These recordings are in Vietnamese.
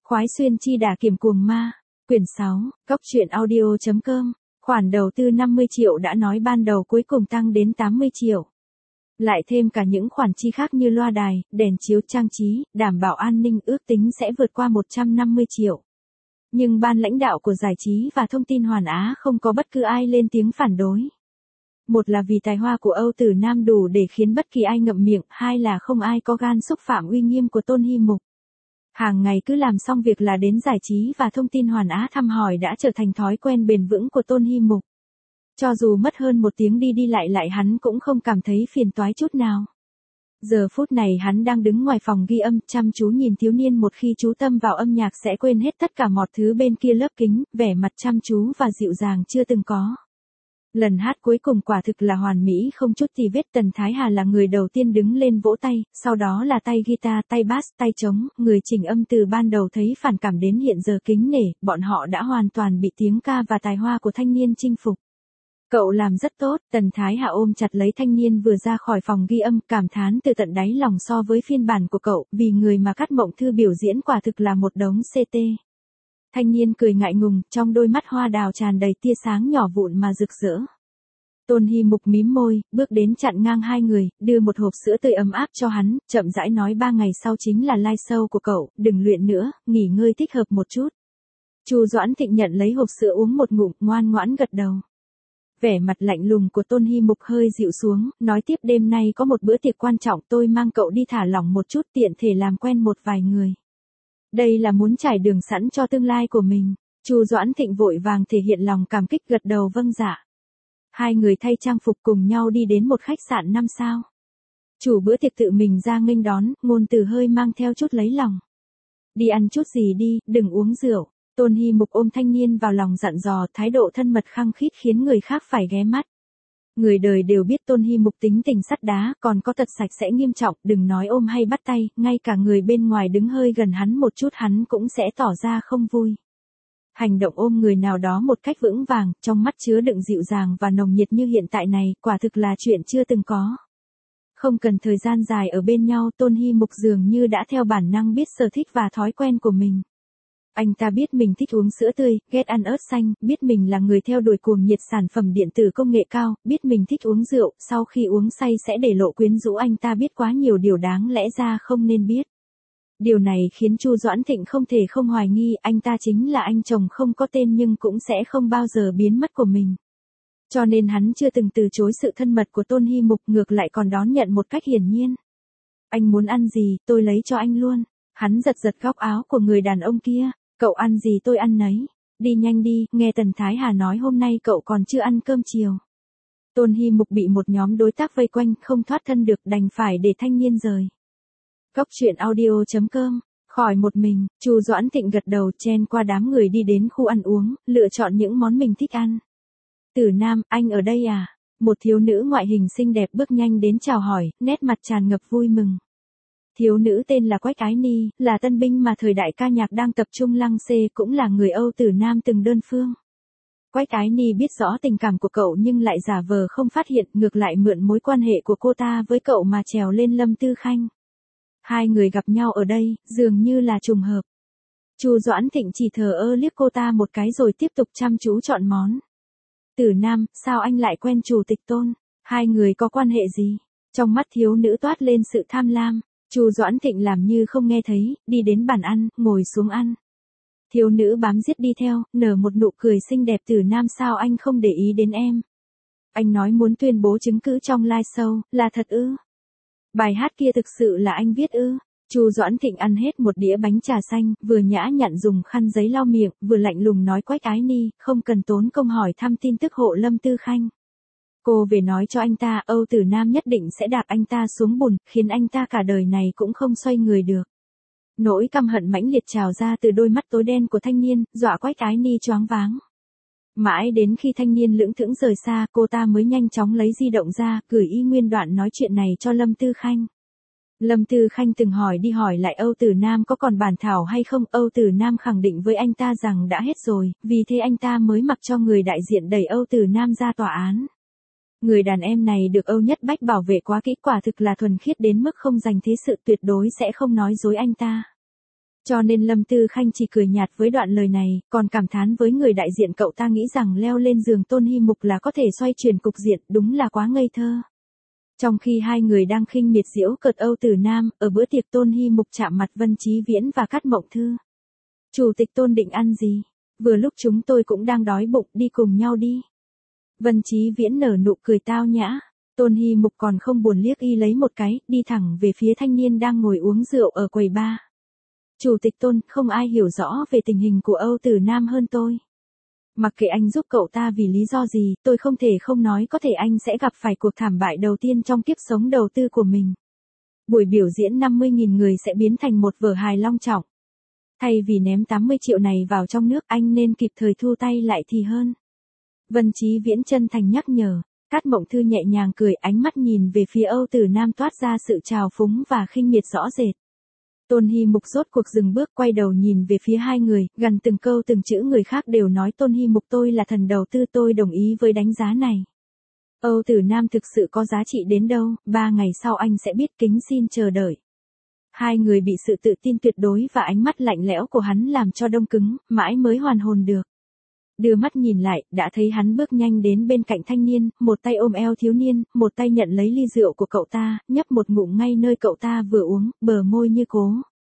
Khoái xuyên chi đả kiểm cuồng ma. Quyển 6, Cốc truyện audio.com. Khoản đầu tư 50 triệu đã nói ban đầu cuối cùng tăng đến 80 triệu. Lại thêm cả những khoản chi khác như loa đài, đèn chiếu trang trí, đảm bảo an ninh ước tính sẽ vượt qua 150 triệu. Nhưng ban lãnh đạo của Giải trí và Thông tin Hoàn Á không có bất cứ ai lên tiếng phản đối. Một là vì tài hoa của Âu Tử Nam đủ để khiến bất kỳ ai ngậm miệng, hai là không ai có gan xúc phạm uy nghiêm của Tôn Hi Mục. Hàng ngày cứ làm xong việc là đến Giải trí và Thông tin Hoàn Á thăm hỏi đã trở thành thói quen bền vững của Tôn Hi Mục. Cho dù mất hơn một tiếng đi lại hắn cũng không cảm thấy phiền toái chút nào. Giờ phút này hắn đang đứng ngoài phòng ghi âm chăm chú nhìn thiếu niên, một khi chú tâm vào âm nhạc sẽ quên hết tất cả mọi thứ bên kia lớp kính, vẻ mặt chăm chú và dịu dàng chưa từng có. Lần hát cuối cùng quả thực là hoàn mỹ không chút tì vết. Tần Thái Hà là người đầu tiên đứng lên vỗ tay, sau đó là tay guitar, tay bass, tay trống, người chỉnh âm từ ban đầu thấy phản cảm đến hiện giờ kính nể, bọn họ đã hoàn toàn bị tiếng ca và tài hoa của thanh niên chinh phục. Cậu làm rất tốt. Tần Thái Hà ôm chặt lấy thanh niên vừa ra khỏi phòng ghi âm, cảm thán từ tận đáy lòng so với phiên bản của cậu, vì người mà Cát Mộng Thư biểu diễn quả thực là một đống CT. Thanh niên cười ngại ngùng, trong đôi mắt hoa đào tràn đầy tia sáng nhỏ vụn mà rực rỡ. Tôn Hi Mục mím môi, bước đến chặn ngang hai người, đưa một hộp sữa tươi ấm áp cho hắn, chậm rãi nói 3 ngày sau chính là live show của cậu, đừng luyện nữa, nghỉ ngơi thích hợp một chút. Chu Doãn Thịnh nhận lấy hộp sữa uống một ngụm, ngoan ngoãn gật đầu. Vẻ mặt lạnh lùng của Tôn Hi Mục hơi dịu xuống, nói tiếp đêm nay có một bữa tiệc quan trọng, tôi mang cậu đi thả lỏng một chút, tiện thể làm quen một vài người. Đây là muốn trải đường sẵn cho tương lai của mình. Chu Doãn Thịnh vội vàng thể hiện lòng cảm kích gật đầu vâng dạ. Hai người thay trang phục cùng nhau đi đến một khách sạn 5 sao. Chủ bữa tiệc tự mình ra nghênh đón, ngôn từ hơi mang theo chút lấy lòng. Đi ăn chút gì đi, đừng uống rượu. Tôn Hi Mục ôm thanh niên vào lòng dặn dò, thái độ thân mật khăng khít khiến người khác phải ghé mắt. Người đời đều biết Tôn Hi Mục tính tình sắt đá, còn có tật sạch sẽ nghiêm trọng, đừng nói ôm hay bắt tay, ngay cả người bên ngoài đứng hơi gần hắn một chút hắn cũng sẽ tỏ ra không vui. Hành động ôm người nào đó một cách vững vàng, trong mắt chứa đựng dịu dàng và nồng nhiệt như hiện tại này, quả thực là chuyện chưa từng có. Không cần thời gian dài ở bên nhau, Tôn Hi Mục dường như đã theo bản năng biết sở thích và thói quen của mình. Anh ta biết mình thích uống sữa tươi, ghét ăn ớt xanh, biết mình là người theo đuổi cuồng nhiệt sản phẩm điện tử công nghệ cao, biết mình thích uống rượu, sau khi uống say sẽ để lộ quyến rũ. Anh ta biết quá nhiều điều đáng lẽ ra không nên biết. Điều này khiến Chu Doãn Thịnh không thể không hoài nghi anh ta chính là anh chồng không có tên nhưng cũng sẽ không bao giờ biến mất của mình. Cho nên hắn chưa từng từ chối sự thân mật của Tôn Hi Mục, ngược lại còn đón nhận một cách hiển nhiên. Anh muốn ăn gì, tôi lấy cho anh luôn. Hắn giật góc áo của người đàn ông kia. Cậu ăn gì tôi ăn nấy. Đi nhanh đi, nghe Tần Thái Hà nói hôm nay cậu còn chưa ăn cơm chiều. Tôn Hi Mục bị một nhóm đối tác vây quanh, không thoát thân được, đành phải để thanh niên rời. Cốc truyện audio.com. Khỏi một mình, Chu Doãn Thịnh gật đầu chen qua đám người đi đến khu ăn uống, lựa chọn những món mình thích ăn. Tử Nam, anh ở đây à? Một thiếu nữ ngoại hình xinh đẹp bước nhanh đến chào hỏi, nét mặt tràn ngập vui mừng. Thiếu nữ tên là Quách Ái Ni, là tân binh mà thời đại ca nhạc đang tập trung lăng xê, cũng là người Âu Tử Nam từng đơn phương. Quách Ái Ni biết rõ tình cảm của cậu nhưng lại giả vờ không phát hiện, ngược lại mượn mối quan hệ của cô ta với cậu mà trèo lên Lâm Tư Khanh. Hai người gặp nhau ở đây, dường như là trùng hợp. Chu Doãn Thịnh chỉ thờ ơ liếc cô ta một cái rồi tiếp tục chăm chú chọn món. Tử Nam, sao anh lại quen chủ tịch Tôn? Hai người có quan hệ gì? Trong mắt thiếu nữ toát lên sự tham lam. Chu Doãn Thịnh làm như không nghe thấy, đi đến bàn ăn, ngồi xuống ăn. Thiếu nữ bám giết đi theo, nở một nụ cười xinh đẹp. Tử Nam, sao anh không để ý đến em? Anh nói muốn tuyên bố chứng cứ trong live show, là thật ư? Bài hát kia thực sự là anh viết ư? Chu Doãn Thịnh ăn hết một đĩa bánh trà xanh, vừa nhã nhặn dùng khăn giấy lau miệng, vừa lạnh lùng nói Quách Ái Ni, không cần tốn công hỏi thăm tin tức hộ Lâm Tư Khanh. Cô về nói cho anh ta, Âu Tử Nam nhất định sẽ đạp anh ta xuống bùn, khiến anh ta cả đời này cũng không xoay người được. Nỗi căm hận mãnh liệt trào ra từ đôi mắt tối đen của thanh niên, dọa Quách Ái Ni choáng váng. Mãi đến khi thanh niên lững thững rời xa, cô ta mới nhanh chóng lấy di động ra, gửi y nguyên đoạn nói chuyện này cho Lâm Tư Khanh. Lâm Tư Khanh từng hỏi đi hỏi lại Âu Tử Nam có còn bản thảo hay không, Âu Tử Nam khẳng định với anh ta rằng đã hết rồi, vì thế anh ta mới mặc cho người đại diện đẩy Âu Tử Nam ra tòa án. Người đàn em này được Âu Nhất Bách bảo vệ quá kỹ, quả thực là thuần khiết đến mức không dành thế sự, tuyệt đối sẽ không nói dối anh ta. Cho nên Lâm Tư Khanh chỉ cười nhạt với đoạn lời này, còn cảm thán với người đại diện cậu ta nghĩ rằng leo lên giường Tôn Hi Mục là có thể xoay chuyển cục diện, đúng là quá ngây thơ. Trong khi hai người đang khinh miệt giễu cợt Âu Tử Nam, ở bữa tiệc Tôn Hi Mục chạm mặt Vân Chí Viễn và Cát Mộng Thư. Chủ tịch Tôn định ăn gì? Vừa lúc chúng tôi cũng đang đói bụng, đi cùng nhau đi. Vân Chí Viễn nở nụ cười tao nhã. Tôn Hi Mục còn không buồn liếc y lấy một cái, đi thẳng về phía thanh niên đang ngồi uống rượu ở quầy bar. Chủ tịch Tôn, không ai hiểu rõ về tình hình của Âu Tử Nam hơn tôi. Mặc kệ anh giúp cậu ta vì lý do gì, tôi không thể không nói có thể anh sẽ gặp phải cuộc thảm bại đầu tiên trong kiếp sống đầu tư của mình. Buổi biểu diễn 50.000 người sẽ biến thành một vở hài long trọng. Thay vì ném 80 triệu này vào trong nước, anh nên kịp thời thu tay lại thì hơn. Vân Chí Viễn chân thành nhắc nhở. Cát Mộng Thư nhẹ nhàng cười, ánh mắt nhìn về phía Âu Tử Nam toát ra sự trào phúng và khinh miệt rõ rệt. Tôn Hi Mục rốt cuộc dừng bước, quay đầu nhìn về phía hai người, gần từng câu từng chữ người khác đều nói Tôn Hi Mục tôi là thần đầu tư, tôi đồng ý với đánh giá này. Âu Tử Nam thực sự có giá trị đến đâu, 3 ngày sau anh sẽ biết, kính xin chờ đợi. Hai người bị sự tự tin tuyệt đối và ánh mắt lạnh lẽo của hắn làm cho đông cứng, mãi mới hoàn hồn được. Đưa mắt nhìn lại, đã thấy hắn bước nhanh đến bên cạnh thanh niên, một tay ôm eo thiếu niên, một tay nhận lấy ly rượu của cậu ta, nhấp một ngụm ngay nơi cậu ta vừa uống, bờ môi như cố.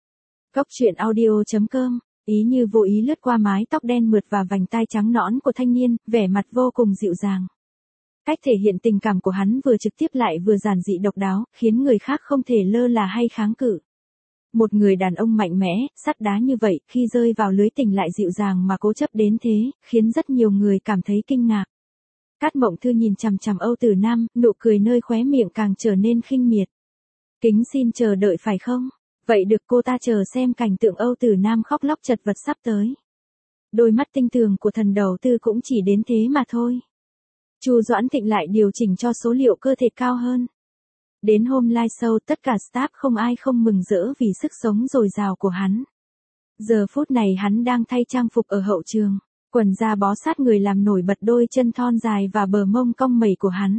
Góc truyện audio.com, ý như vô ý lướt qua mái tóc đen mượt và vành tai trắng nõn của thanh niên, vẻ mặt vô cùng dịu dàng. Cách thể hiện tình cảm của hắn vừa trực tiếp lại vừa giản dị độc đáo, khiến người khác không thể lơ là hay kháng cự. Một người đàn ông mạnh mẽ, sắt đá như vậy, khi rơi vào lưới tình lại dịu dàng mà cố chấp đến thế, khiến rất nhiều người cảm thấy kinh ngạc. Cát Mộng Thư nhìn chằm chằm Âu Tử Nam, nụ cười nơi khóe miệng càng trở nên khinh miệt. Kính xin chờ đợi phải không? Vậy được, cô ta chờ xem cảnh tượng Âu Tử Nam khóc lóc chật vật sắp tới. Đôi mắt tinh tường của thần đầu tư cũng chỉ đến thế mà thôi. Chu Doãn Thịnh lại điều chỉnh cho số liệu cơ thể cao hơn. Đến hôm live show, tất cả staff không ai không mừng rỡ vì sức sống dồi dào của hắn. Giờ phút này hắn đang thay trang phục ở hậu trường, quần da bó sát người làm nổi bật đôi chân thon dài và bờ mông cong mẩy của hắn.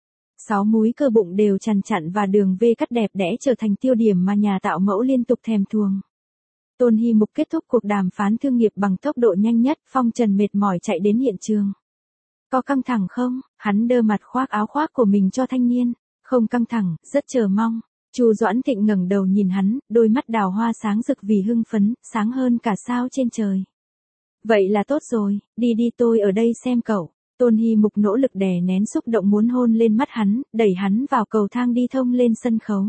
6 múi cơ bụng đều chằn chặn và đường V cắt đẹp đẽ trở thành tiêu điểm mà nhà tạo mẫu liên tục thèm thuồng. Tôn Hi Mục kết thúc cuộc đàm phán thương nghiệp bằng tốc độ nhanh nhất, phong trần mệt mỏi chạy đến hiện trường. Có căng thẳng không? Hắn đơ mặt khoác áo khoác của mình cho thanh niên. Không căng thẳng, rất chờ mong. Chu Doãn Thịnh ngẩng đầu nhìn hắn, đôi mắt đào hoa sáng rực vì hưng phấn, sáng hơn cả sao trên trời. Vậy là tốt rồi, đi đi, tôi ở đây xem cậu. Tôn Hi Mục nỗ lực đè nén xúc động muốn hôn lên mắt hắn, đẩy hắn vào cầu thang đi thông lên sân khấu.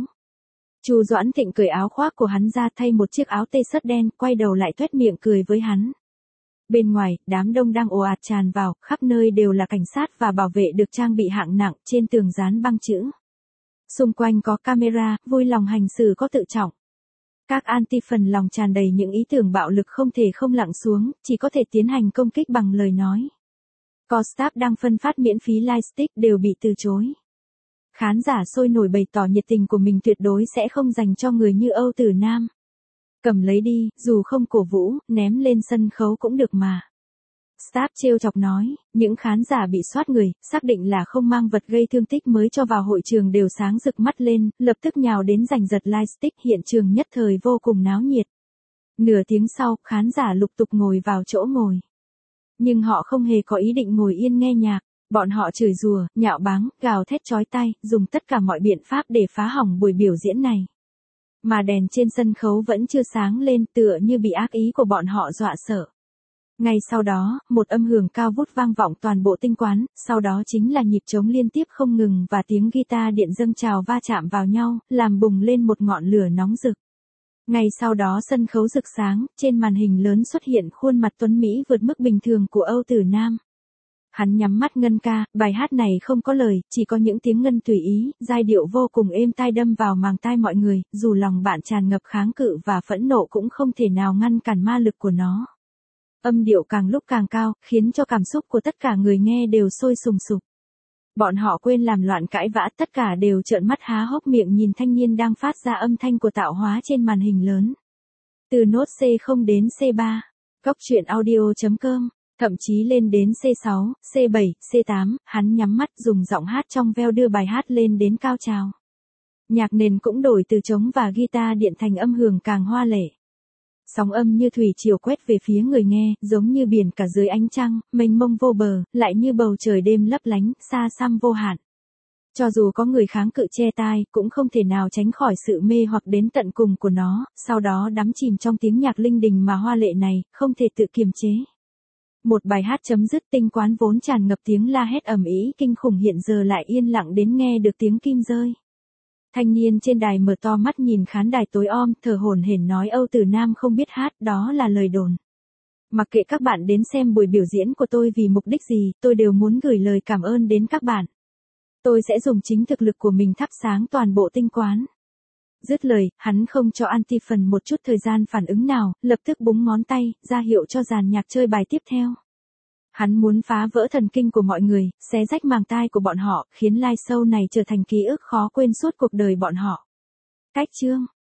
Chu Doãn Thịnh cởi áo khoác của hắn ra, thay một chiếc áo tê sớt đen, quay đầu lại toét miệng cười với hắn. Bên ngoài, đám đông đang ồ ạt tràn vào, khắp nơi đều là cảnh sát và bảo vệ được trang bị hạng nặng, trên tường dán băng chữ. Xung quanh có camera, vui lòng hành xử có tự trọng. Các anti-phần lòng tràn đầy những ý tưởng bạo lực không thể không lặng xuống, chỉ có thể tiến hành công kích bằng lời nói. Có staff đang phân phát miễn phí lightstick đều bị từ chối. Khán giả sôi nổi bày tỏ nhiệt tình của mình tuyệt đối sẽ không dành cho người như Âu Tử Nam. Cầm lấy đi, dù không cổ vũ, ném lên sân khấu cũng được mà. Staff trêu chọc nói, những khán giả bị soát người, xác định là không mang vật gây thương tích mới cho vào hội trường đều sáng rực mắt lên, lập tức nhào đến giành giật lightstick, hiện trường nhất thời vô cùng náo nhiệt. Nửa tiếng sau, khán giả lục tục ngồi vào chỗ ngồi. Nhưng họ không hề có ý định ngồi yên nghe nhạc, bọn họ chửi rủa, nhạo báng, gào thét chói tai, dùng tất cả mọi biện pháp để phá hỏng buổi biểu diễn này. Mà đèn trên sân khấu vẫn chưa sáng lên, tựa như bị ác ý của bọn họ dọa sợ. Ngay sau đó, một âm hưởng cao vút vang vọng toàn bộ tinh quán, sau đó chính là nhịp trống liên tiếp không ngừng và tiếng guitar điện dâng trào va chạm vào nhau, làm bùng lên một ngọn lửa nóng rực. Ngay sau đó sân khấu rực sáng, trên màn hình lớn xuất hiện khuôn mặt tuấn Mỹ vượt mức bình thường của Âu Tử Nam. Hắn nhắm mắt ngân ca, bài hát này không có lời, chỉ có những tiếng ngân tùy ý, giai điệu vô cùng êm tai đâm vào màng tai mọi người, dù lòng bạn tràn ngập kháng cự và phẫn nộ cũng không thể nào ngăn cản ma lực của nó. Âm điệu càng lúc càng cao, khiến cho cảm xúc của tất cả người nghe đều sôi sùng sục. Bọn họ quên làm loạn cãi vã, tất cả đều trợn mắt há hốc miệng nhìn thanh niên đang phát ra âm thanh của tạo hóa trên màn hình lớn. Từ nốt C0 đến C3, góc truyện audio.com, thậm chí lên đến C6, C7, C8, hắn nhắm mắt dùng giọng hát trong veo đưa bài hát lên đến cao trào. Nhạc nền cũng đổi từ trống và guitar điện thành âm hưởng càng hoa lệ. Sóng âm như thủy triều quét về phía người nghe, giống như biển cả dưới ánh trăng, mênh mông vô bờ, lại như bầu trời đêm lấp lánh, xa xăm vô hạn. Cho dù có người kháng cự che tai, cũng không thể nào tránh khỏi sự mê hoặc đến tận cùng của nó, sau đó đắm chìm trong tiếng nhạc linh đình mà hoa lệ này, không thể tự kiềm chế. Một bài hát chấm dứt, tinh quán vốn tràn ngập tiếng la hét ầm ĩ kinh khủng hiện giờ lại yên lặng đến nghe được tiếng kim rơi. Thanh niên trên đài mở to mắt nhìn khán đài tối om, thở hổn hển nói Âu Tử Nam không biết hát, đó là lời đồn. Mặc kệ các bạn đến xem buổi biểu diễn của tôi vì mục đích gì, tôi đều muốn gửi lời cảm ơn đến các bạn. Tôi sẽ dùng chính thực lực của mình thắp sáng toàn bộ tinh quán. Dứt lời, hắn không cho Antiphon một chút thời gian phản ứng nào, lập tức búng ngón tay, ra hiệu cho dàn nhạc chơi bài tiếp theo. Hắn muốn phá vỡ thần kinh của mọi người, xé rách màng tai của bọn họ, khiến live show này trở thành ký ức khó quên suốt cuộc đời bọn họ. Cách chương